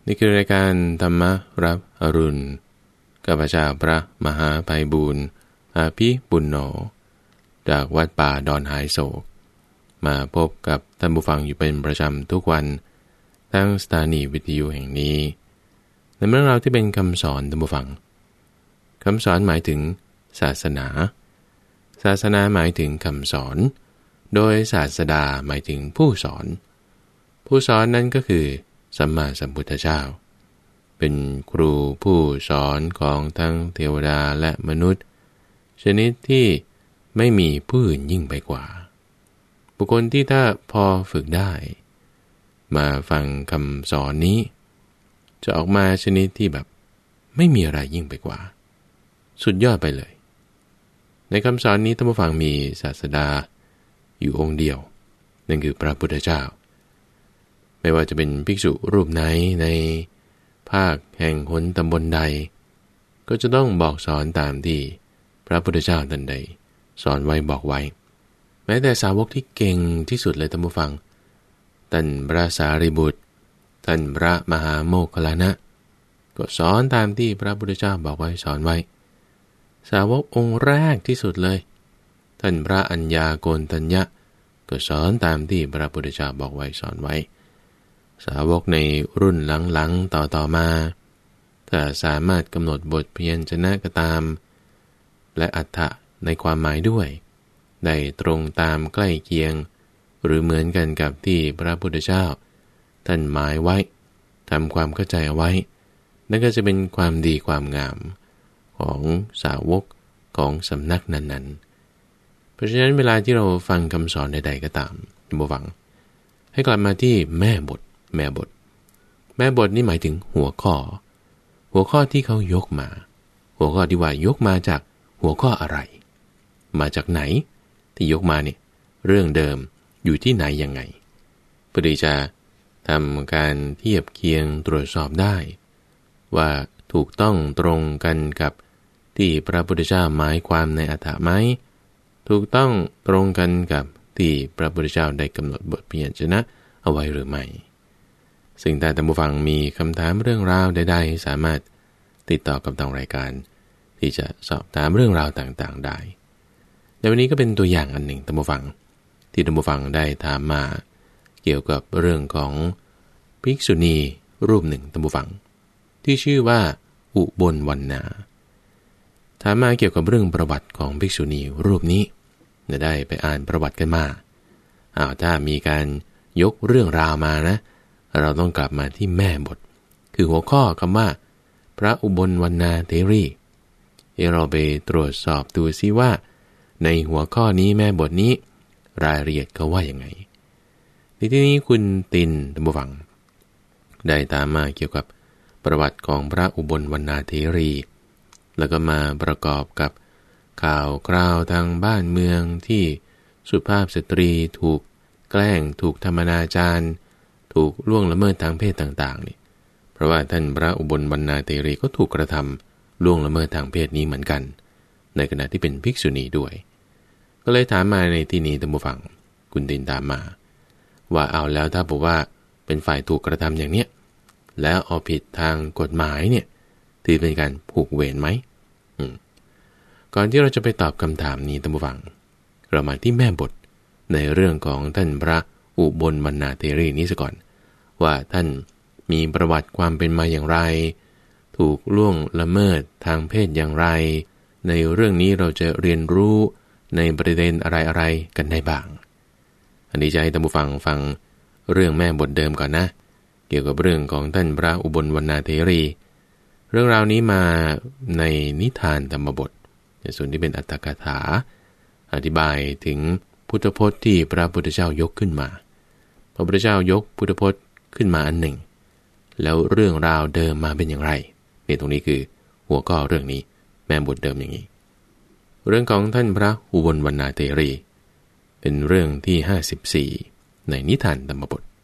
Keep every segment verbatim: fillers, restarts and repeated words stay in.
นี่คือรายการธรรมรับอรุณกับพระเจ้าพระมหาไพบูลย์อาภิปุณโญจากวัดป่าดอนหายโศกมาพบกับท่านผู้ฟังอยู่เป็นประจำทุกวันทั้งสถานีวิทยุแห่งนี้ในเรื่องราวที่เป็นคำสอนท่านผู้ฟังคำสอนหมายถึงศาสนาศาสนาหมายถึงคำสอนโดยศาสดาหมายถึงผู้สอนผู้สอนนั้นก็คือสัมมาสัมพุทธเจ้าเป็นครูผู้สอนของทั้งเทวดาและมนุษย์ชนิดที่ไม่มีผู้อื่นยิ่งไปกว่าบุคคลที่ถ้าพอฝึกได้มาฟังคำสอนนี้จะออกมาชนิดที่แบบไม่มีอะไรยิ่งไปกว่าสุดยอดไปเลยในคำสอนนี้ท่านผู้ฟังมีศาสดาอยู่องค์เดียวนั่นคือพระพุทธเจ้าไม่ว่าจะเป็นภิกษุรูปไหนในภาคแห่งหนตำบลใดก็จะต้องบอกสอนตามที่พระพุทธเจ้าท่านใดสอนไว้บอกไว้แม้แต่สาวกที่เก่งที่สุดเลยท่านผู้ฟังท่านพระสารีบุตรท่านพระมหาโมคคัลลานะก็สอนตามที่พระพุทธเจ้าบอกไว้สอนไว้สาวกองค์แรกที่สุดเลยท่านพระอัญญาโกณฑัญญะก็สอนตามที่พระพุทธเจ้าบอกไว้สอนไว้สาวกในรุ่นหลังๆต่อๆมาถ้าสามารถกำหนดบทเพียรชนะก็ตามและอรรถะในความหมายด้วยได้ตรงตามใกล้เคียงหรือเหมือนกันกับที่พระพุทธเจ้าท่านหมายไว้ทำความเข้าใจเอาไว้นั่นก็จะเป็นความดีความงามของสาวกของสำนักนั้นๆเพราะฉะนั้นเวลาที่เราฟังคำสอนใดๆก็ตามบ่ฟังให้กลับมาที่แม่บทแม่บทแม่บทนี่หมายถึงหัวข้อหัวข้อที่เขายกมาหัวข้อที่ว่ายกมาจากหัวข้ออะไรมาจากไหนที่ยกมาเนี่ยเรื่องเดิมอยู่ที่ไหนยังไงเพื่อที่จะทำการเทียบเคียงตรวจสอบได้ว่าถูกต้องตรงกันกับที่พระพุทธเจ้าหมายความในอรรถะไหมถูกต้องตรงกันกับที่พระพุทธเจ้าได้กำหนดบทพยัญชนะเอาไว้หรือไม่ซึ่งถ้าท่านผู้ฟังมีคำถามเรื่องราวใดๆสามารถติดต่อกับทางรายการที่จะสอบถามเรื่องราวต่างๆได้ในวันนี้ก็เป็นตัวอย่างอันหนึ่งท่านผู้ฟังที่ท่านผู้ฟังได้ถามมาเกี่ยวกับเรื่องของภิกษุณีรูปหนึ่งท่านผู้ฟังที่ชื่อว่าอุบลวรรณาถามมาเกี่ยวกับเรื่องประวัติของภิกษุณีรูปนี้ได้ไปอ่านประวัติกันมาอ้าวถ้ามีการยกเรื่องราวมานะเราต้องกลับมาที่แม่บทคือหัวข้อคำว่าพระอุบลวรรณาเถรีให้เราไปตรวจสอบดูซิว่าในหัวข้อนี้แม่บทนี้รายละเอียดเขาว่าอย่างไงในที่นี้คุณตินท่านผู้ฟังได้ตามมาเกี่ยวกับประวัติของพระอุบลวรรณาเถรีแล้วก็มาประกอบกับข่าวคราวทางบ้านเมืองที่สุภาพสตรีถูกแกล้งถูกทำอนาจารถูกล่วงละเมิดทางเพศต่างๆนี่เพราะว่าท่านพระอุบลวรรณาเถรีก็ถูกกระทำล่วงละเมิดทางเพศนี้เหมือนกันในขณะที่เป็นภิกษุณีด้วยก็เลยถามมาในที่นี้ท่านผู้ฟังคุณตินถามมาว่าเอาแล้วถ้าบอกว่าเป็นฝ่ายถูกกระทำอย่างเนี้ยแล้วเอาผิดทางกฎหมายเนี่ยถือเป็นการผูกเวรไหมก่อนที่เราจะไปตอบคำถามนี้ท่านผู้ฟังเรามาที่แม่บทในเรื่องของท่านพระอุบลวรรณาเถรีนี้ซะก่อนว่าท่านมีประวัติความเป็นมาอย่างไรถูกล่วงละเมิดทางเพศอย่างไรในเรื่องนี้เราจะเรียนรู้ในประเด็นอะไรๆกันได้บ้างอันนี้จะให้ท่านผู้ฟังฟังเรื่องแม่บทเดิมก่อนนะเกี่ยวกับเรื่องของท่านพระอุบลวรรณาเถรีเรื่องราวนี้มาในนิทานธรรมบทในส่วนที่เป็นอรรถกถาอธิบายถึงพุทธพจน์ที่พระพุทธเจ้ายกขึ้นมาพระพุทธเจ้ายกพุทธพจน์ขึ้นมาอันหนึ่งแล้วเรื่องราวเดิมมาเป็นอย่างไรนี่ตรงนี้คือหัวข้อเรื่องนี้แม่บทเดิมอย่างนี้เรื่องของท่านพระอุบลวรรณาเถรีเป็นเรื่องที่ห้าสิบสี่ในนิทานธรรมบท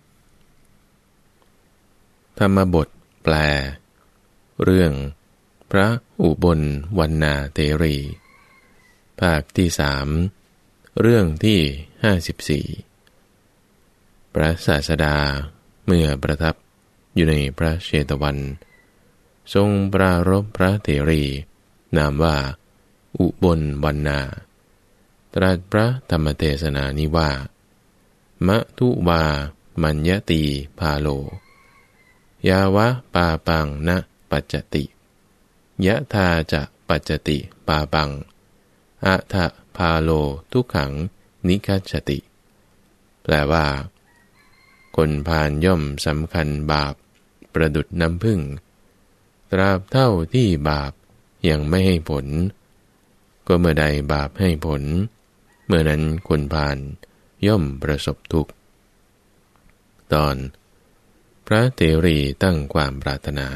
ธรรมบทแปลเรื่องพระอุบลวรรณาเถรีภาคที่สามเรื่องที่ห้าสิบสี่พระศาสดาเมื่อประทับอยู่ในพระเชตวันทรงปรารภพพระเถรีนามว่าอุบลวรรณาตรัสพระธรรมเทศนานี้ว่ามะทุวามัญญตีพาโลยาวะปาปังนะปัจจติยะธาจะปัจจติปาปังอะทะพาโลทุกขังนิคัจฉติแปลว่าคนพาลย่อมสำคัญบาปประดุจน้ำผึ้งตราบเท่าที่บาปยังไม่ให้ผลก็เมื่อใดบาปให้ผลเมื่อนั้นคนพาลย่อมประสบทุกข์ตอนพระเถรีตั้งความปรารถนา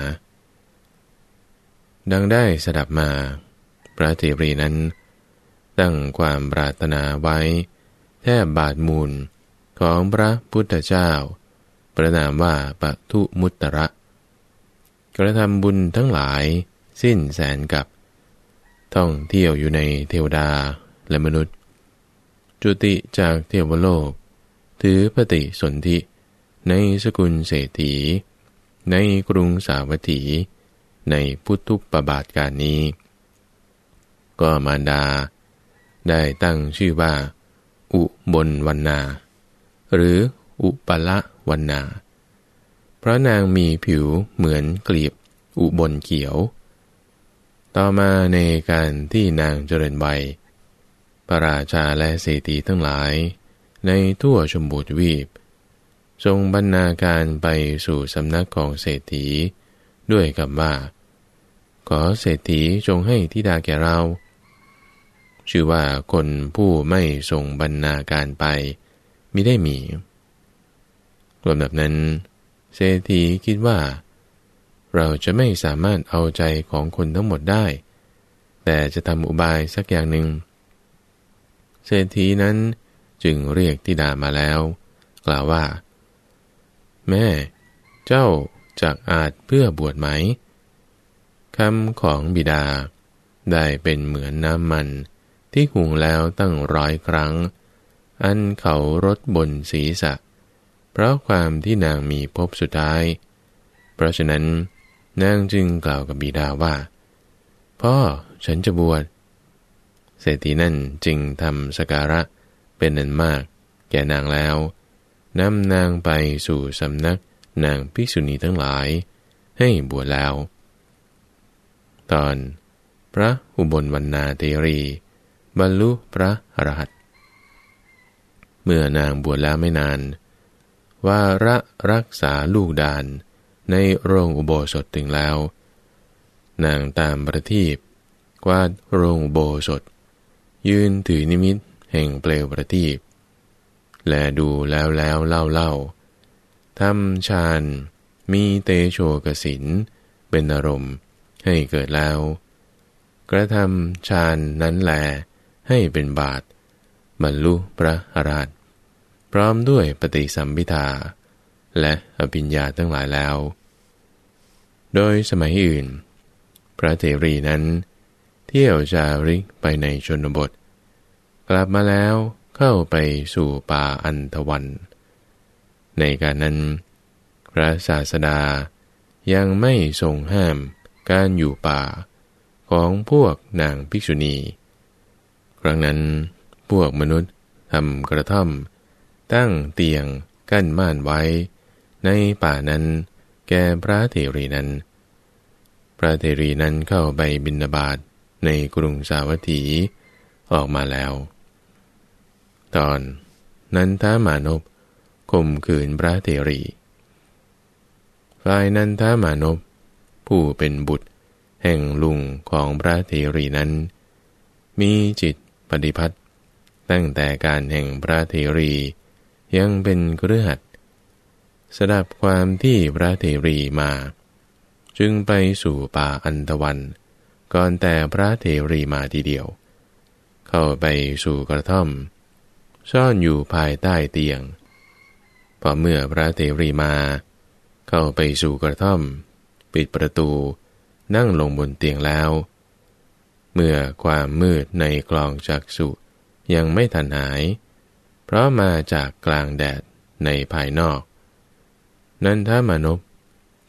ดังได้สดับมาพระเถรีนั้นตั้งความปรารถนาไว้แทบบาทมูลของพระพุทธเจ้าประนามว่าปทุมุตตระกระทำบุญทั้งหลายสิ้นแสนกับท่องเที่ยวอยู่ในเทวดาและมนุษย์จุติจากเทวโลกถือปฏิสนธิในสกุลเศรษฐีในกรุงสาวัตถีในพุทธุปบาทการนี้ก็มารดาได้ตั้งชื่อว่าอุบลวรรณาหรืออุปละวรรณาเพราะนางมีผิวเหมือนกลีบอุบลเขียวต่อมาในการที่นางเจริญวัยพระราชาและเศรษฐีทั้งหลายในทั่วชมพูทวีปทรงบรรณาการไปสู่สำนักของเศรษฐีด้วยคำว่าขอเศรษฐีจงให้ธิดาแก่เราชื่อว่าคนผู้ไม่ทรงบรรณาการไปมิได้มีลำดับนั้นเศรษฐีคิดว่าเราจะไม่สามารถเอาใจของคนทั้งหมดได้แต่จะทำอุบายสักอย่างหนึ่งเศรษฐีนั้นจึงเรียกธิดามาแล้วกล่าวว่าแม่เจ้าจักอาจเพื่อบวชไหมคำของบิดาได้เป็นเหมือนน้ำมันที่หุงแล้วตั้งร้อยครั้งอันเขารดบนศีรษะเพราะความที่นางมีภพสุดท้ายเพราะฉะนั้นนางจึงกล่าวกับบิดาว่าพ่อฉันจะบวชเศรษฐีนั่นจึงทำสักการะเป็นอันมากแก่นางแล้วนำนางไปสู่สำนักนางภิกษุณีทั้งหลายให้บวชแล้วตอนพระอุบลวรรณาเถรีบรรลุพระอรหันต์เมื่อนางบวชแล้วไม่นานวาระรักษาลูกดานในโรงอุโบสถถึงแล้วนางตามประทีปกวาดโรงอุโบสถยืนถือนิมิตแห่งเปลวประทีปแลดูแล้วแล้วเล่าเล่าทำฌานมีเตโชกสินเป็นอารมณ์ให้เกิดแล้วกระทำฌานนั้นแลให้เป็นบาทบรรลุพระอรหันต์พร้อมด้วยปฏิสัมภิทาและอภิญญาทั้งหลายแล้วโดยสมัยอื่นพระเถรีนั้นเที่ยวจาริกไปในชนบทกลับมาแล้วเข้าไปสู่ป่าอันธวันในการนั้นพระศาสดายังไม่ทรงห้ามการอยู่ป่าของพวกนางภิกษุณีครั้งนั้นพวกมนุษย์ทำกระท่อมตั้งเตียงกั้นม่านไว้ในป่านั้นแก่พระเถรีนั้นพระเถรีนั้นเข้าไปบิณฑบาตในกรุงสาวัตถีออกมาแล้วตอนนันทมานพข่มขืนพระเถรีฝ่ายนันทมานพผู้เป็นบุตรแห่งลุงของพระเถรีนั้นมีจิตปฏิพัติตั้งแต่การแห่งพระเถรียังเป็นคฤหัสถ์สดับความที่พระเถรีมาจึงไปสู่ป่าอันธวันก่อนแต่พระเถรีมาทีเดียวเข้าไปสู่กระท่อมซ่อนอยู่ภายใต้เตียงพอเมื่อพระเถรีมาเข้าไปสู่กระท่อมปิดประตูนั่งลงบนเตียงแล้วเมื่อความมืดในกลองจักษุยังไม่ทันหายเพราะมาจากกลางแดดในภายนอกนันทมานพ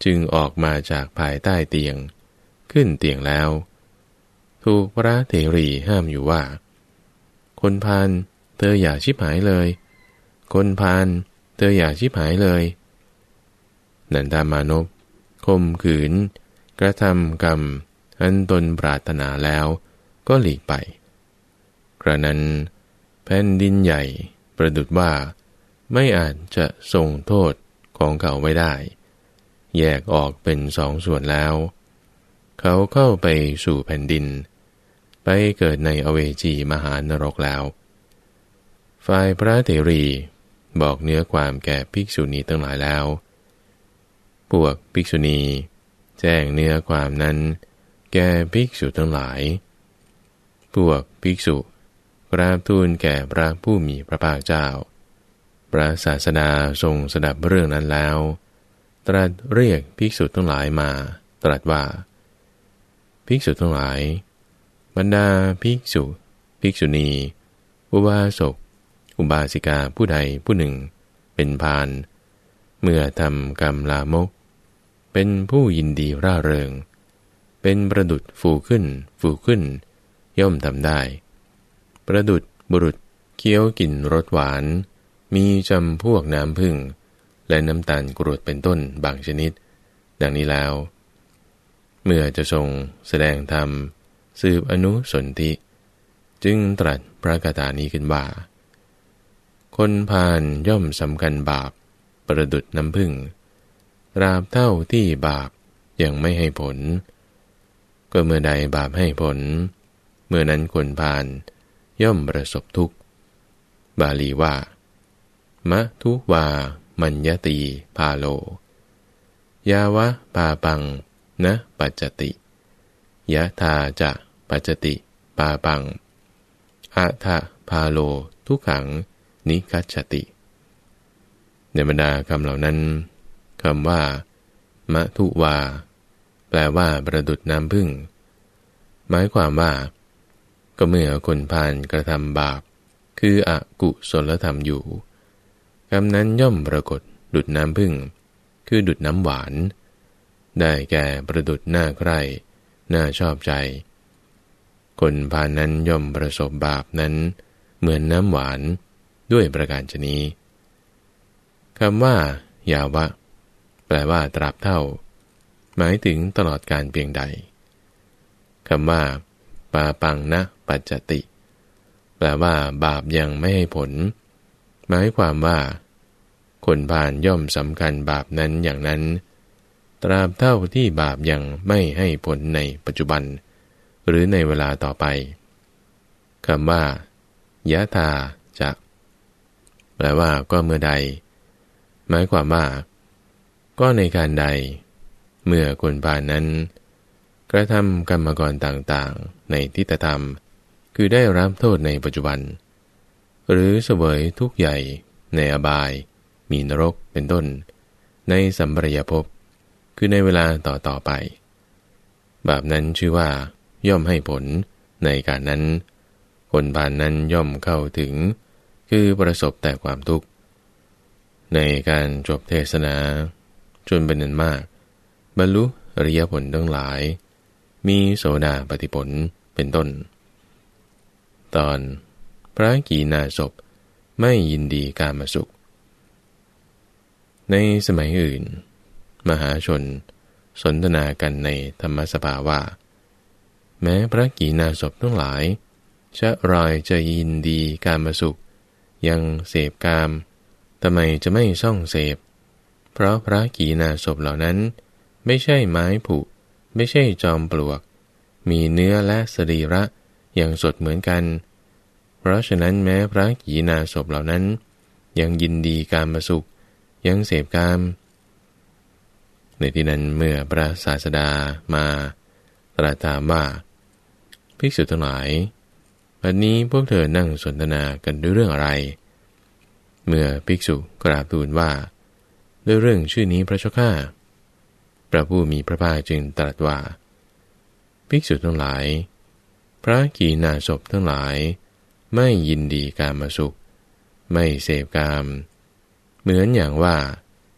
จึงออกมาจากภายใต้เตียงขึ้นเตียงแล้วถูกพระเถรีห้ามอยู่ว่าคนพาลเธออย่าชิบหายเลยคนพาลเธออย่าชิบหายเลยนันทามานพข่มขืนกระทำกรรมอันตนปรารถนาแล้วก็หลีกไปกระนั้นแผ่นดินใหญ่ประดุจว่าไม่อาจจะทรงโทษของเขาไว้ได้แยกออกเป็นสองส่วนแล้วเขาเข้าไปสู่แผ่นดินไปเกิดในอเวจีมหานรกแล้วฝ่ายพระเถรีบอกเนื้อความแก่ภิกษุณีทั้งหลายแล้วพวกภิกษุณีแจ้งเนื้อความนั้นแก่ภิกษุทั้งหลายพวกภิกษุกราบทูลแก่พระผู้มีพระภาคเจ้าพระศาสดาทรงสดับเรื่องนั้นแล้วตรัสเรียกภิกษุทั้งหลายมาตรัสว่าภิกษุทั้งหลายบรรดาภิกษุภิกษุณีอุบาสกอุบาสิกาผู้ใดผู้หนึ่งเป็นพาลเมื่อทำกรรมลามกเป็นผู้ยินดีร่าเริงเป็นประดุจฟูขึ้นฟูขึ้นย่อมทำได้ประดุจบุรุษเคี้ยวกินรสหวานมีจำพวกน้ำผึ้งและน้ำตาลกรวดเป็นต้นบางชนิดดังนี้แล้วเมื่อจะทรงแสดงธรรมสืบอนุสนธิจึงตรัสพระคาถานี้ขึ้นว่าคนพาลย่อมสำคัญบาปประดุจน้ำผึ้งตราบเท่าที่บาปยังไม่ให้ผลก็เมื่อใดบาปให้ผลเมื่อนั้นคนพาลย่อมประสบทุกข์บาลีว่ามะทุวามัญญตีพาโลยาวะปาปังนะปัจจติยะธาจะปัจจติปาปังอะทะพาโลทุกขังนิคัจฉติในบรรดาคำเหล่านั้นคำว่ามะทุวาแปลว่าประดุจน้ำผึ้งหมายความว่าก็เมื่อคนพาลกระทำบาปคืออกุศลธรรมอยู่กรรมนั้นย่อมปรากฏดุจน้ำผึ้งคือดุจน้ำหวานได้แก่ประดุจหน้าใคร่น่าชอบใจคนพาลนั้นย่อมประสบบาปนั้นเหมือนน้ำหวานด้วยประการฉะนี้คำว่ายาวะแปลว่าตราบเท่าหมายถึงตลอดการเพียงใดคำว่าปาปังนะปัจจติแปลว่าบาปยังไม่ให้ผลหมายความว่าคนพาลย่อมสำคัญบาปนั้นอย่างนั้นตราบเท่าที่บาปยังไม่ให้ผลในปัจจุบันหรือในเวลาต่อไปคำว่ายะธาจะแปลว่าก็เมื่อใดหมายความว่าก็ในการใดเมื่อคนพาลนั้นกระทำกรรมกรต่างๆในทิฏฐธรรมคือได้รับโทษในปัจจุบันหรือเสวยทุกข์ใหญ่ในอบายมีนรกเป็นต้นในสัมปรายภพคือในเวลาต่อต่อไปบาปนั้นชื่อว่าย่อมให้ผลในการนั้นคนพาลนั้นย่อมเข้าถึงคือประสบแต่ความทุกข์ในการจบเทศนาจนเป็นอันมากบรรลุอริยผลทั้งหลายมีโสดาปัตติผลเป็นต้นตอนพระกีณาสพไม่ยินดีกามสุขในสมัยอื่นมหาชนสนทนากันในธรรมสภาว่าแม้พระกีณาสพทั้งหลายจะรอยจะยินดีกามสุขยังเสพกามทำไมจะไม่ซ่องเสพเพราะพระกีณาสพเหล่านั้นไม่ใช่ไม้ผุไม่ใช่จอมปลวกมีเนื้อและสรีระอย่างสดเหมือนกันเพราะฉะนั้นแม้พระกีณาสพเหล่านั้นยังยินดีกามสุขยังเสพกามในที่นั้นเมื่อพระศาสดามาตรัสถามว่าภิกษุทั้งหลายวันนี้พวกเธอนั่งสนทนากันด้วยเรื่องอะไรเมื่อภิกษุกราบทูลว่าด้วยเรื่องชื่อนี้พระเจ้าข้าพระผู้มีพระภาคจึงตรัสว่าภิกษุทั้งหลายพระกีณาสพทั้งหลายไม่ยินดีกามสุขไม่เสพกามเหมือนอย่างว่า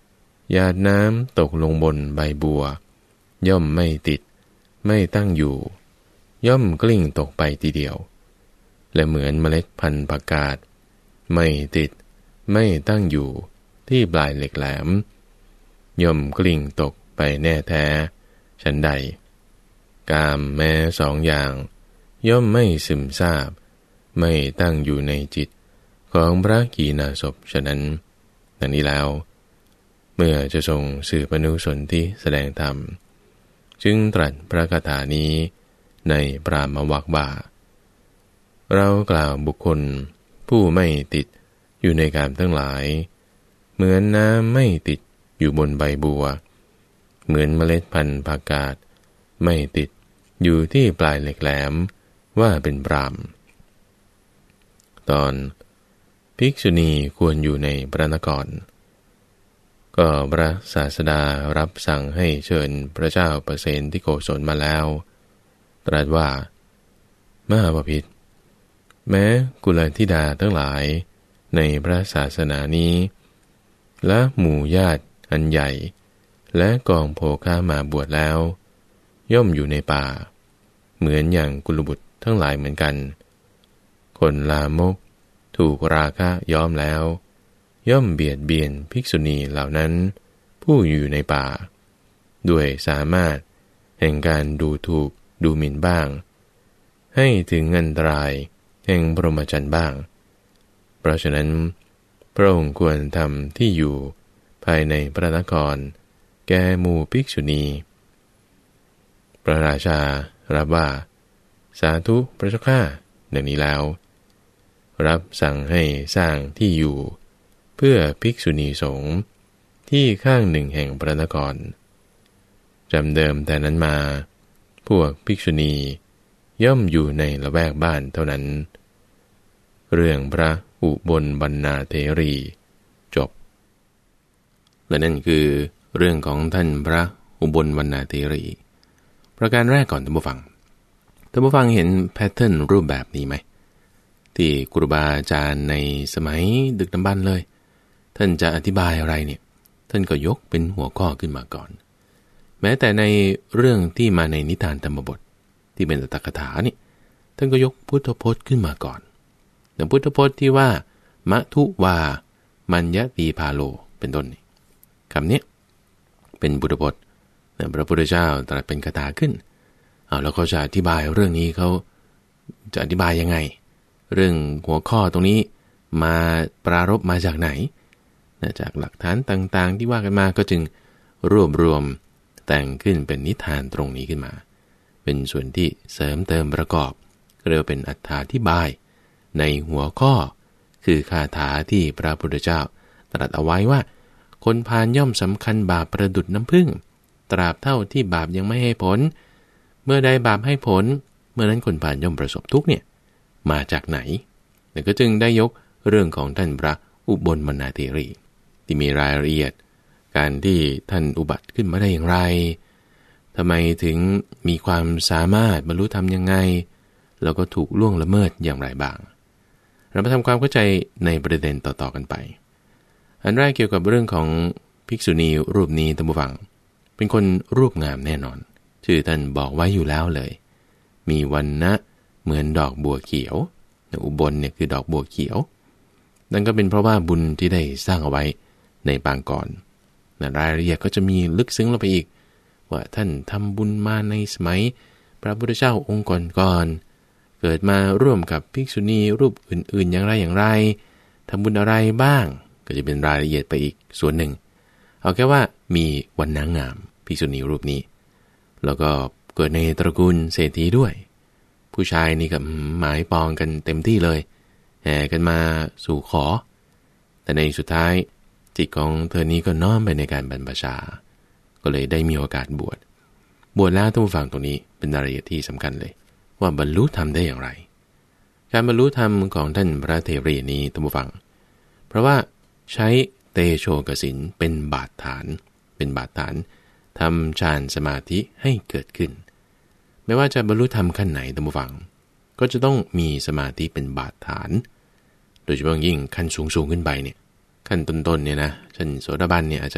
หยาดน้ำตกลงบนใบบัวย่อมไม่ติดไม่ตั้งอยู่ย่อมกลิ้งตกไปทีเดียวและเหมือนเมล็ดพันธุ์ผักกาดไม่ติดไม่ตั้งอยู่ที่ปลายเหล็กแหลมย่อมกลิ้งตกไปแน่แท้ฉันใดกามแม้สองอย่างย่อมไม่ซึมซาบไม่ตั้งอยู่ในจิตของพระกีณาสพฉะนั้นดังนี้แล้วเมื่อจะทรงสืบอนุสนธิแสดงธรรมจึงตรัสพระคาถานี้ในปรามวรรคว่าเรากล่าวบุคคลผู้ไม่ติดอยู่ในกามทั้งหลายเหมือนน้ำไม่ติดอยู่บนใบบัวเหมือนเมล็ดพันธุ์ผักกาดไม่ติดอยู่ที่ปลายเหล็กแหลมว่าเป็นปรามตอนภิกษุณีควรอยู่ในพระนครก็พระศาสดารับสั่งให้เชิญพระเจ้าประเสนที่โกศลมาแล้วตรัสว่ามหาบพิตรแม้กุลธิดาทั้งหลายในพระศาสนานี้และหมู่ญาติอันใหญ่และกองโภคามาบวชแล้วย่อมอยู่ในป่าเหมือนอย่างกุลบุตรทั้งหลายเหมือนกันคนลามกถูกราคะย้อมแล้วย่อมเบียดเบียนภิกษุณีเหล่านั้นผู้อยู่ในป่าด้วยสามารถแห่งการดูถูกดูหมิ่นบ้างให้ถึงอันตรายแห่งพรหมจรรย์บ้างเพราะฉะนั้นพระองค์ควรทำที่อยู่ภายในพระนครแก่หมู่ภิกษุณีพระราชารับว่าสาธุพระเจ้าข้าดังนี้แล้วรับสั่งให้สร้างที่อยู่เพื่อภิกษุณีสงฆ์ที่ข้างหนึ่งแห่งพระนครจำเดิมแต่นั้นมาพวกภิกษุณีย่อมอยู่ในละแวกบ้านเท่านั้นเรื่องพระอุบลบรรณาเถรีจบและนั่นคือเรื่องของท่านพระอุบลบรรณาเถรีประการแรกก่อนท่านผู้ฟังท่านผู้ฟังเห็นแพทเทิร์นรูปแบบนี้ไหมที่ครูบาอาจารย์ในสมัยดึกดำบรรพ์เลยท่านจะอธิบายอะไรเนี่ยท่านก็ยกเป็นหัวข้อขึ้นมาก่อนแม้แต่ในเรื่องที่มาในนิทานธรรมบทที่เป็นอัตถกถาเนี่ยท่านก็ยกพุทธพจน์ขึ้นมาก่อนอย่างพุทธพจน์ที่ว่ามะทุวามัญญตีพาโลเป็นต้นนี่คำนี้เป็นพุทธพจน์พระพุทธเจ้าตรัสเป็นคาถาขึ้นเอาแล้วเขาจะอธิบายเรื่องนี้เขาจะอธิบายยังไงเรื่องหัวข้อตรงนี้มาปรารภมาจากไหนจากหลักฐานต่างๆที่ว่ากันมาก็จึงรวบรวมแต่งขึ้นเป็นนิทานตรงนี้ขึ้นมาเป็นส่วนที่เสริมเติมประกอบเรียกเป็นอรรถาธิบายในหัวข้อคือคาถาที่พระพุทธเจ้าตรัสเอาไว้ว่าคนพาลย่อมสำคัญบาปประดุจน้ำผึ้งตราบเท่าที่บาปยังไม่ให้ผลเมื่อใดบาปให้ผลเมื่อนั้นคนพาลย่อมประสบทุกข์เนี่ยมาจากไหนแต่ก็จึงได้ยกเรื่องของท่านพระอุบลบรรณาเถรีที่มีรายละเอียดการที่ท่านอุบัติขึ้นมาได้อย่างไรทำไมถึงมีความสามารถบรรลุธรรมยังไงแล้วก็ถูกล่วงละเมิดอย่างไรบ้างเรามาทำความเข้าใจในประเด็นต่อๆกันไปอันแรกเกี่ยวกับเรื่องของภิกษุณีรูปนี้ท่านผู้ฟังเป็นคนรูปงามแน่นอนชื่อท่านบอกไว้อยู่แล้วเลยมีวรรณะเหมือนดอกบัวเขียวอุบลเนี่ยคือดอกบัวเขียวนั่นก็เป็นเพราะว่าบุญที่ได้สร้างเอาไว้ในปางก่อนรายละเอียดก็จะมีลึกซึ้งลงไปอีกว่าท่านทำบุญมาในสมัยพระพุทธเจ้าองค์ก่อนๆเกิดมาร่วมกับภิกษุณีรูปอื่นๆอย่างไรอย่างไรทำบุญอะไรบ้างก็จะเป็นรายละเอียดไปอีกส่วนหนึ่งเอาแค่ว่ามีวรรณะงามภิกษุณีรูปนี้แล้วก็เกิดในตระกูลเศรษฐีด้วยผู้ชายนี่ก็หมายปองกันเต็มที่เลยแห่กันมาสู่ขอแต่ในสุดท้ายจิตของเธอนี้ก็น้อมไปในการบรรพชาก็เลยได้มีโอกาสบวชบวชแล้วท่านผู้ฟังตรงนี้เป็นรายละเอียดที่สำคัญเลยว่าบรรลุธรรมได้อย่างไรการบรรลุธรรมของท่านพระเถรีนี้ท่านผู้ฟังเพราะว่าใช้เตโชกสินเป็นบาดฐานเป็นบาดฐานทำฌานสมาธิให้เกิดขึ้นไม่ว่าจะบรรลุธรรมขั้นไหนท่านผู้ฟังก็จะต้องมีสมาธิเป็นบาดฐานโดยเฉพาะยิ่งขั้นสูงๆขึ้นไปเนี่ยขั้นต้นๆเนี่ยนะชั้นโสดาบันเนี่ยอาจจะ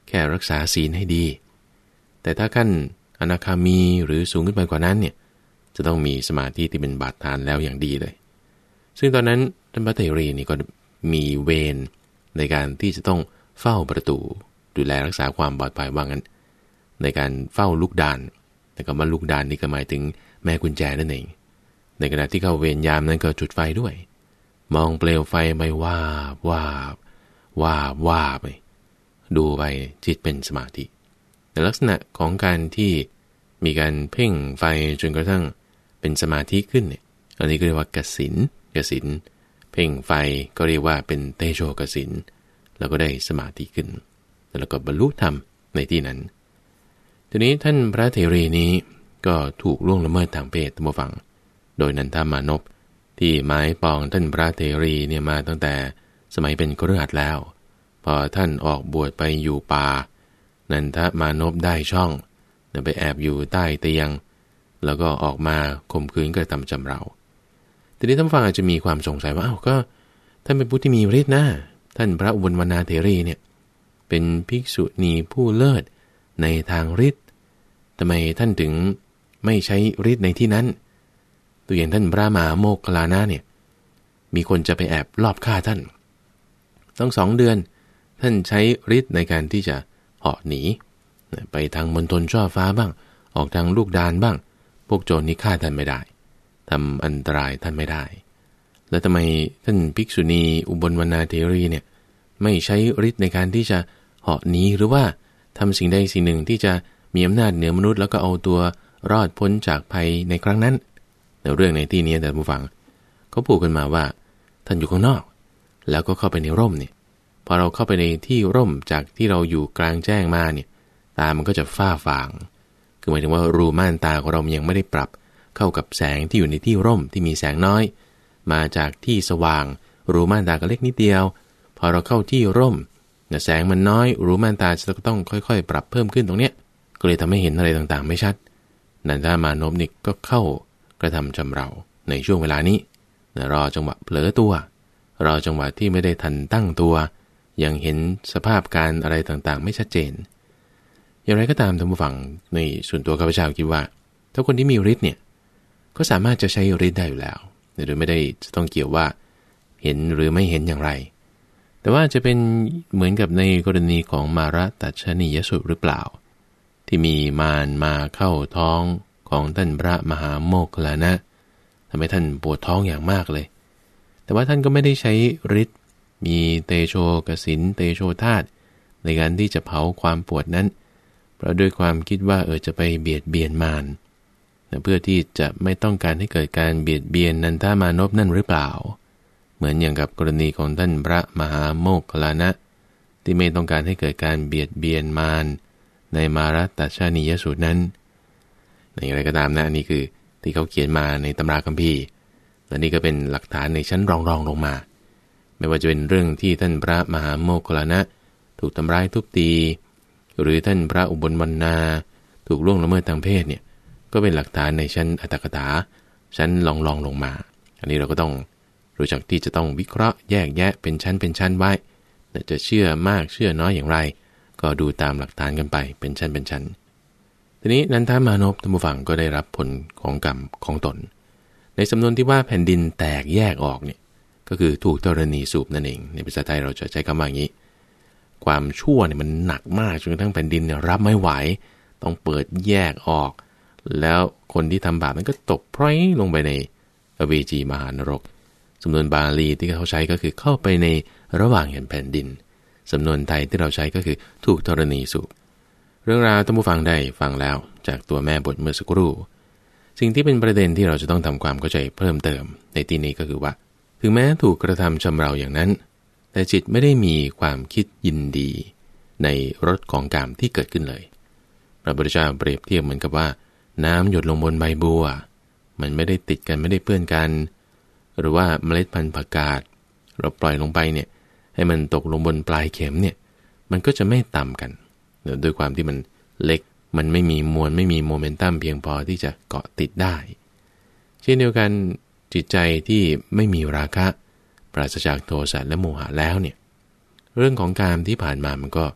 แค่รักษาศีลให้ดีแต่ถ้าขั้นอนาคามีหรือสูงขึ้นไปกว่านั้นเนี่ยจะต้องมีสมาธิที่เป็นบาดฐานแล้วอย่างดีเลยซึ่งตอนนั้นท่านพระเถรีนี่ก็มีเวรในการที่จะต้องเฝ้าประตูดูแลรักษาความปลอดภัยว่างั้นในการเฝ้าลูกดานแต่คำว่าลูกดานนี่ก็หมายถึงแม่กุญแจนั่นเองในขณะที่เข้าเวรยามนั้นก็จุดไฟด้วยมองเปลวไฟไปวาบวาบวาบวาบไปดูไปจิตเป็นสมาธิในลักษณะของการที่มีการเพ่งไฟจนกระทั่งเป็นสมาธิขึ้นเนี่ยอันนี้ก็เรียกว่ากสิณกสิณเพ่งไฟก็เรียกว่าเป็นเตโชกสิณแล้วก็ได้สมาธิขึ้นแล้วก็บรรลุธรรมในที่นั้นทีนี้ท่านพระเถรีนี้ก็ถูกล่วงละเมิดทางเพศท่านผู้ฟังโดยนันทามานพที่หมายปองท่านพระเถรีเนี่ยมาตั้งแต่สมัยเป็นคฤหัสถ์แล้วพอท่านออกบวชไปอยู่ป่านันทมานพได้ช่องไปแอบอยู่ใต้เตียงแล้วก็ออกมาข่มขืนกระทำชำเราทีนี้ท่านฟังอาจจะมีความสงสัยว่าอ้าวก็ท่านเป็นผู้ที่มีฤทธิ์นะท่านพระอุบลวรรณเถรีเนี่ยเป็นภิกษุณีผู้เลิศในทางฤทธิ์ทำไมท่านถึงไม่ใช้ฤทธิ์ในที่นั้นตัวอย่างท่านพระมหาโมคคัลลานะเนี่ยมีคนจะไปแอบลอบฆ่าท่านต้องสองเดือนท่านใช้ฤทธิ์ในการที่จะเหาะหนีไปทางมณฑลช่อฟ้าบ้างออกทางลูกดานบ้างพวกโจรนี่ฆ่าท่านไม่ได้ทำอันตรายท่านไม่ได้แล้วทำไมท่านภิกษุณีอุบลวรรณเถรีเนี่ยไม่ใช้ฤทธิ์ในการที่จะเหาะหนีหรือว่าทำสิ่งใดสิ่งหนึ่งที่จะมีอำนาจเหนือมนุษย์แล้วก็เอาตัวรอดพ้นจากภัยในครั้งนั้นแต่เรื่องในที่นี้แต่ผู้ฟังเขาพูดกันมาว่าท่านอยู่ข้างนอกแล้วก็เข้าไปในร่มเนี่ยพอเราเข้าไปในที่ร่มจากที่เราอยู่กลางแจ้งมาเนี่ยตามันก็จะฝ้าฟางคือหมายถึงว่ารูม่านตาของเรายังไม่ได้ปรับเข้ากับแสงที่อยู่ในที่ร่มที่มีแสงน้อยมาจากที่สว่างรูม่านตาก็เล็กนิดเดียวพอเราเข้าที่ร่มแสงมันน้อยรูม่านตาจะต้องค่อยๆปรับเพิ่มขึ้นตรงเนี้ยก็เลยทำให้เห็นอะไรต่างๆไม่ชัดนันทามานพนี่ก็เข้ากระทำชำเราในช่วงเวลานี้รอจังหวะเผลอตัวรอจังหวะที่ไม่ได้ทันตั้งตัวยังเห็นสภาพการอะไรต่างๆไม่ชัดเจนอย่างไรก็ตามท่านผู้ฟังในส่วนตัวข้าพเจ้าคิดว่าถ้าคนที่มีฤทธิ์เนี่ยก็สามารถจะใช้ฤทธิ์ได้อยู่แล้วโดยไม่ได้จะต้องเกี่ยวว่าเห็นหรือไม่เห็นอย่างไรแต่ว่าจะเป็นเหมือนกับในกรณีของมาระตัชนียสูตรหรือเปล่าที่มีมารมาเข้าท้องของท่านพระมหาโมคคัลลานะทำให้ท่านปวดท้องอย่างมากเลยแต่ว่าท่านก็ไม่ได้ใช้ฤทธิ์มีเตโชกสิณเตโชธาตุในการที่จะเผาความปวดนั้นเพราะด้วยความคิดว่าเออจะไปเบียดเบียนมารเพื่อที่จะไม่ต้องการให้เกิดการเบียดเบียนนันทามานพนั่นหรือเปล่าเหมือนอย่างกับกรณีของท่านพระมหาโมคคัลลานะที่ไม่ต้องการให้เกิดการเบียดเบียนมารในมารัตตชนียสูตรนั้นอย่างไรก็ตามนะนี่คือที่เขาเขียนมาในตำราคัมภีร์และนี่ก็เป็นหลักฐานในชั้นรองๆลงมาไม่ว่าจะเป็นเรื่องที่ท่านพระมหาโมคคัลลานะถูกทำร้ายทุบตีหรือท่านพระอุบลวรรณาถูกล่วงละเมิดทางเพศเนี่ยก็เป็นหลักฐานในชั้นอัตถกถาชั้นรองๆลงมาอันนี้เราก็ต้องรู้จักที่จะต้องวิเคราะห์แยกแยะเป็นชั้นเป็นชั้นไว้แต่จะเชื่อมากเชื่อน้อยอย่างไรก็ดูตามหลักฐานกันไปเป็นชั้นเป็นชั้นทีนี้นันทมานพท่านผู้ฟังก็ได้รับผลของกรรมของตนในสำนวนที่ว่าแผ่นดินแตกแยกออกเนี่ยก็คือถูกธรณีสูบนั่นเองในภาษาไทยเราจะใช้คำว่าอย่างนี้ความชั่วเนี่ยมันหนักมากจนกระทั่งแผ่นดินเนี่ยรับไม่ไหวต้องเปิดแยกออกแล้วคนที่ทำบาปนั้นก็ตกพร้อยลงไปในอเวจีมหานรกสำนวนบาลีที่เขาใช้ก็คือเข้าไปในระหว่างแห่งแผ่นดินสำนวนไทยที่เราใช้ก็คือถูกธรณีสูบเรื่องราวท่านผู้ฟังได้ฟังแล้วจากตัวแม่บทเมื่อสักครู่สิ่งที่เป็นประเด็นที่เราจะต้องทำความเข้าใจเพิ่มเติมในที่นี้ก็คือว่าถึงแม้ถูกกระทำชำเราอย่างนั้นแต่จิตไม่ได้มีความคิดยินดีในรสของกามที่เกิดขึ้นเลยพระพุทธเจ้าเปรียบเทียบเหมือนกับว่าน้ำหยดลงบนใบบัวมันไม่ได้ติดกันไม่ได้เปื้อนกันหรือว่าเมล็ดพันธุ์ผักกาดเราปล่อยลงไปเนี่ยให้มันตกลงบนปลายเข็มเนี่ยมันก็จะไม่ต่ำกันด้วยความที่มันเล็กมันไม่มีมวลไม่มีโมเมนตัมเพียงพอที่จะเกาะติดได้เช่นเดียวกันจิตใจที่ไม่มีราคะปราศจากโทสะและโมหะแล้วเนี่ยเรื่องของกามที่ผ่านมามันก็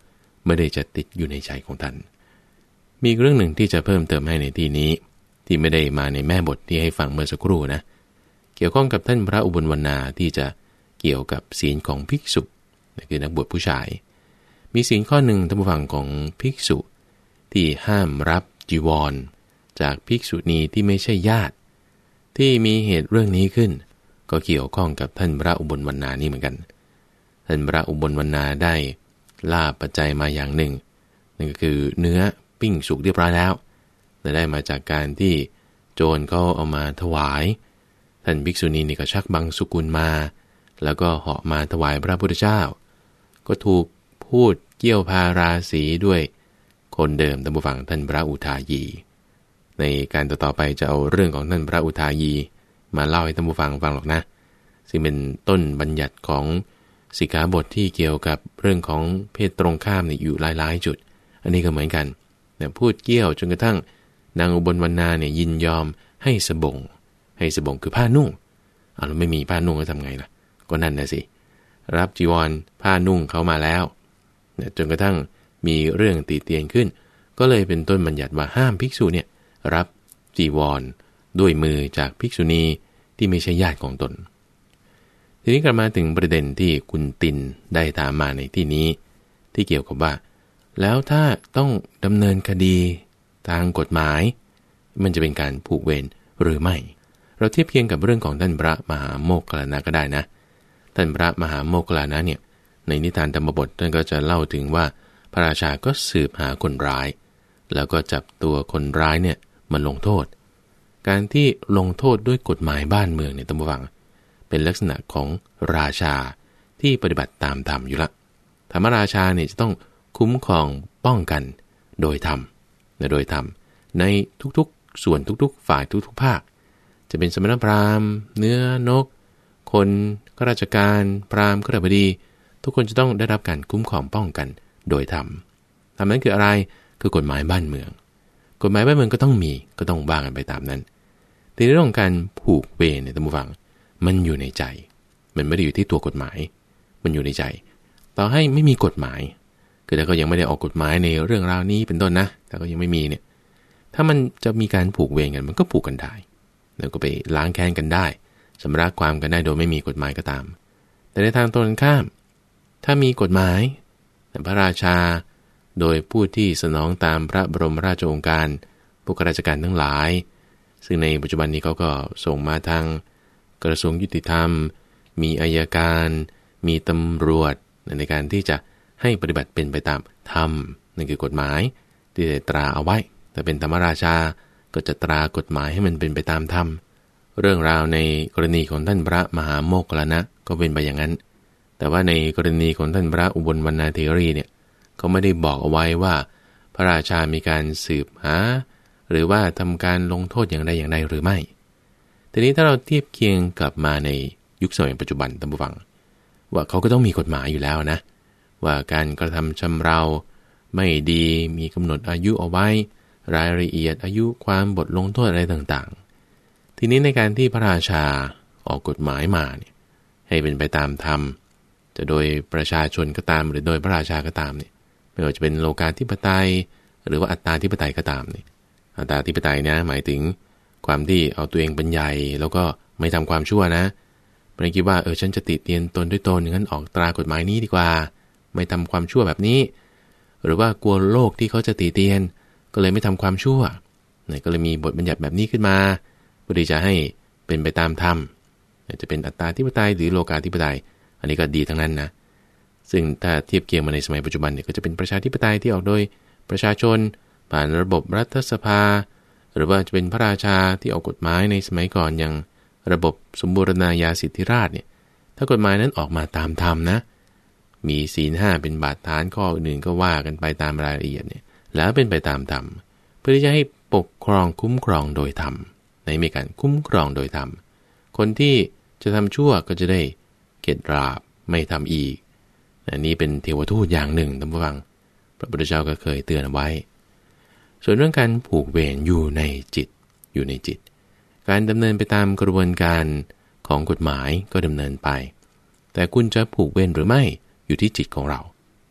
ไม่ได้จะติดอยู่ในใจของท่านมีเรื่องหนึ่งที่จะเพิ่มเติมให้ในที่นี้ที่ไม่ได้มาในแม่บทที่ให้ฟังเมื่อสักครู่นะเกี่ยวข้องกับท่านพระอุบลวรรณาที่จะเกี่ยวกับศีลของภิกษุนั่นคือนักบวชผู้ชายมีศีลข้อหนึ่งท่านผู้ฟังของภิกษุที่ห้ามรับจีวรจากภิกษุณีที่ไม่ใช่ญาติที่มีเหตุเรื่องนี้ขึ้นก็เกี่ยวข้องกับท่านพระอุบลวรรณานี่เหมือนกันท่านพระอุบลวรรณาได้ลาภปัจจัยมาอย่างหนึ่งนั่นก็คือเนื้อปิ้งสุกเรียบร้อยแล้วแต่ได้มาจากการที่โจรเขาเอามาถวายท่านภิกษุณีนี่ก็ชักบังสุกุลมาแล้วก็เหาะมาถวายพระพุทธเจ้าก็ถูกพูดเกี่ยวพาราสีด้วยคนเดิมท่านผู้ฟังท่านพระอุทายีในการต่อๆไปจะเอาเรื่องของท่านพระอุทายีมาเล่าให้ท่านผู้ฟังฟังหรอกนะซึ่งเป็นต้นบัญญัติของสิกขาบทที่เกี่ยวกับเรื่องของเพศตรงข้ามเนี่ยอยู่หลายๆจุดอันนี้ก็เหมือนกันเนี่ยพูดเกี่ยวจนกระทั่งนางอุบลวรรณาเนี่ยยินยอมให้สบงให้สบงคือผ้านุ่งเอาแล้วไม่มีผ้านุ่งก็ทำไงล่ะก็นั่นนะสิรับจีวรผ้านุ่งเขามาแล้วเนี่ยจนกระทั่งมีเรื่องตีเตียนขึ้นก็เลยเป็นต้นบัญญัติว่าห้ามภิกษุเนี่ยรับจีวรด้วยมือจากภิกษุณีที่ไม่ใช่ญาติของตนทีนี้กลับมาถึงประเด็นที่คุณตินได้ถามมาในที่นี้ที่เกี่ยวกับว่าแล้วถ้าต้องดำเนินคดีทางกฎหมายมันจะเป็นการผูกเวรหรือไม่เราเทียบเคียงกับเรื่องของท่านพระมหาโมคคัลลานะก็ได้นะท่านพระมหาโมคคัลลานะเนี่ยในนิทานธรรมบทท่านก็จะเล่าถึงว่าพระราชาก็สืบหาคนร้ายแล้วก็จับตัวคนร้ายเนี่ยมาลงโทษการที่ลงโทษด้วยกฎหมายบ้านเมืองเนี่ยท่านผู้ฟังเป็นลักษณะของราชาที่ปฏิบัติตามธรรมอยู่ละธรรมราชาเนี่ยจะต้องคุ้มครองป้องกันโดยธรรมโดยธรรมในทุกๆส่วนทุกๆฝ่ายทุกๆภาคจะเป็นสมณพราหมณ์เนื้อนกคนข้าราชการพราหมณ์ข้าราชบดีทุกคนจะต้องได้รับการคุ้มครองป้องกันโดยธรรมธรรมนั้นคืออะไรคือกฎหมายบ้านเมืองกฎหมายบ้านเมืองก็ต้องมีก็ต้องว่ากันไปตามนั้นแต่ในเรื่องของการผูกเวรเนี่ยท่านผู้ฟังมันอยู่ในใจมันไม่ได้อยู่ที่ตัวกฎหมายมันอยู่ในใจต่อให้ไม่มีกฎหมายคือแต่ก็ยังไม่ได้ออกกฎหมายในเรื่องราวนี้เป็นต้นนะแต่ก็ยังไม่มีเนี่ยถ้ามันจะมีการผูกเวรกันมันก็ผูกกันได้แล้วก็ไปล้างแค้นกันได้ชำระความกันได้โดยไม่มีกฎหมายก็ตามแต่ในทางตรงกันข้ามถ้ามีกฎหมายพระราชาโดยผู้ที่สนองตามพระบรมราชโองการพวกข้าราชการทั้งหลายซึ่งในปัจจุบันนี้เขาก็ส่งมาทางกระทรวงยุติธรรมมีอัยการมีตำรวจในการที่จะให้ปฏิบัติเป็นไปตามธรรมนั่นคือกฎหมายที่ได้ตราเอาไว้แต่เป็นธรรมราชาก็จะตรากฎหมายให้มันเป็นไปตามธรรมเรื่องราวในกรณีของท่านพระมหาโมคคัลลานะก็เป็นไปอย่างนั้นแต่ว่าในกรณีของท่านพระอุบลวรรณาเถรีเนี่ยเขาไม่ได้บอกเอาไว้ว่าพระราชามีการสืบหาหรือว่าทำการลงโทษอย่างใดอย่างใดหรือไม่ทีนี้ถ้าเราเทียบเคียงกลับมาในยุคสมัยปัจจุบันท่านผู้ฟังว่าเขาก็ต้องมีกฎหมายอยู่แล้วนะว่าการกระทำชำเราไม่ดีมีกำหนดอายุเอาไว้รายละเอียดอายุความบทลงโทษอะไรต่างๆทีนี้ในการที่พระราชาออกกฎหมายมาเนี่ยให้เป็นไปตามธรรมจะโดยประชาชนก็ตามหรือโดยพระราชาก็ตามเนี่ยไม่ว่าจะเป็นโลกาธิปไตยหรือว่าอัตตาธิปไตยก็ตามเนี่ยอัตตาธิปไตยนะหมายถึงความที่เอาตัวเองเป็นใหญ่แล้วก็ไม่ทำความชั่วนะไม่คิดว่าเออฉันจะติเตียนตนด้วยตนงั้นออกตรากฎหมายนี้ดีกว่าไม่ทำความชั่วแบบนี้หรือว่ากลัวโลกที่เขาจะติเตียนก็เลยไม่ทำความชั่วเนี่ยก็เลยมีบทบัญญัติแบบนี้ขึ้นมาเพื่อที่จะให้เป็นไปตามธรรมจะเป็นอัตตาธิปไตยหรือโลกาธิปไตยอันนี้ก็ดีทั้งนั้นนะซึ่งถ้าเทียบเคียงมาในสมัยปัจจุบันเนี่ยก็จะเป็นประชาธิปไตยที่ออกโดยประชาชนผ่านระบบรัฐสภาหรือว่าจะเป็นพระราชาที่ออกกฎหมายในสมัยก่อนอย่างระบบสมบูรณาญาสิทธิราชย์เนี่ยถ้ากฎหมายนั้นออกมาตามธรรมนะมีศีลห้าเป็นบาทฐานข้ออื่นก็ว่ากันไปตามรายละเอียดเนี่ยแล้วเป็นไปตามธรรมเพื่อที่จะให้ปกครองคุ้มครองโดยธรรมในมีการคุ้มครองโดยธรรมคนที่จะทำชั่วก็จะได้เข็ดราบไม่ทำอีกอันนี้เป็นเทวทูตอย่างหนึ่งท่านผู้ฟังพระพุทธเจ้าก็เคยเตือนเอาไว้ส่วนเรื่องการผูกเวรอยู่ในจิตอยู่ในจิตการดำเนินไปตามกระบวนการของ ของกฎหมายก็ดำเนินไปแต่คุณจะผูกเวรหรือไม่อยู่ที่จิตของเรา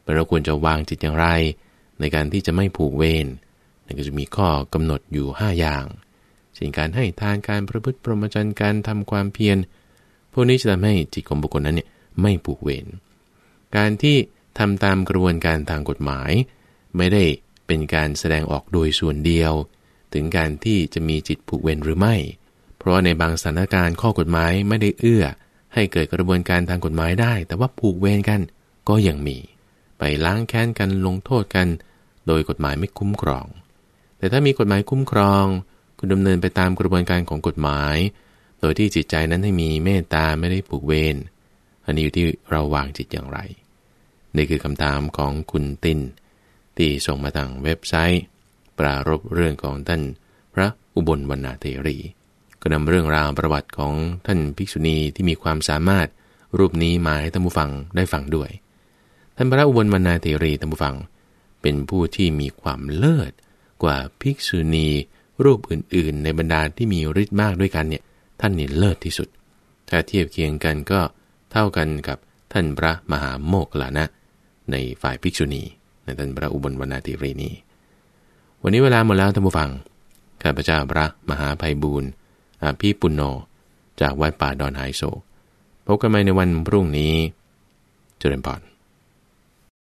เราควรจะวางจิตอย่างไรในการที่จะไม่ผูกเวรนั่นก็จะมีข้อกำหนดอยู่ห้าอย่างเช่นการให้ทานการประพฤติพรหมจรรย์การทำความเพียรพวกนี้จะทำให้จิตของบุคคลนั้นเนี่ยไม่ผูกเวรการที่ทำตามกระบวนการทางกฎหมายไม่ได้เป็นการแสดงออกโดยส่วนเดียวถึงการที่จะมีจิตผูกเวรหรือไม่เพราะในบางสถานการณ์ข้อกฎหมายไม่ได้เอื้อให้เกิดกระบวนการทางกฎหมายได้แต่ว่าผูกเวรกันก็ยังมีไปล้างแค้นกันลงโทษกันโดยกฎหมายไม่คุ้มครองแต่ถ้ามีกฎหมายคุ้มครองคุณดำเนินไปตามกระบวนการของกฎหมายโดยที่จิตใจนั้นให้มีเมตตาไม่ได้ผูกเวรอันนี้อยู่ที่เราวางจิตอย่างไรนี่คือคำถามของคุณตินที่ส่งมาทางเว็บไซต์ปรารภเรื่องของท่านพระอุบลวรรณเถรีก็นำเรื่องราวประวัติของท่านภิกษุณีที่มีความสามารถรูปนี้มาให้ท่านผู้ฟังได้ฟังด้วยท่านพระอุบลวรรณเถรีท่านผู้ฟังเป็นผู้ที่มีความเลิศกว่าภิกษุณีรูปอื่นๆในบรรดาที่มีฤทธิ์มากด้วยกันเนี่ยท่านนี่เลิศที่สุดถ้าเทียบเคียงกันก็เท่ากันกับท่านพระมหาโมคคัลลานะในฝ่ายภิกษุณีในท่านพระอุบลวรรณเถรีนี้วันนี้เวลาหมดแล้วท่านผู้ฟังข้าพเจ้าพระมหาไพบูลย์อาภีปุณโญจากวัดป่าดอนหายโศกพบกันใหม่ในวันพรุ่งนี้เจริญพร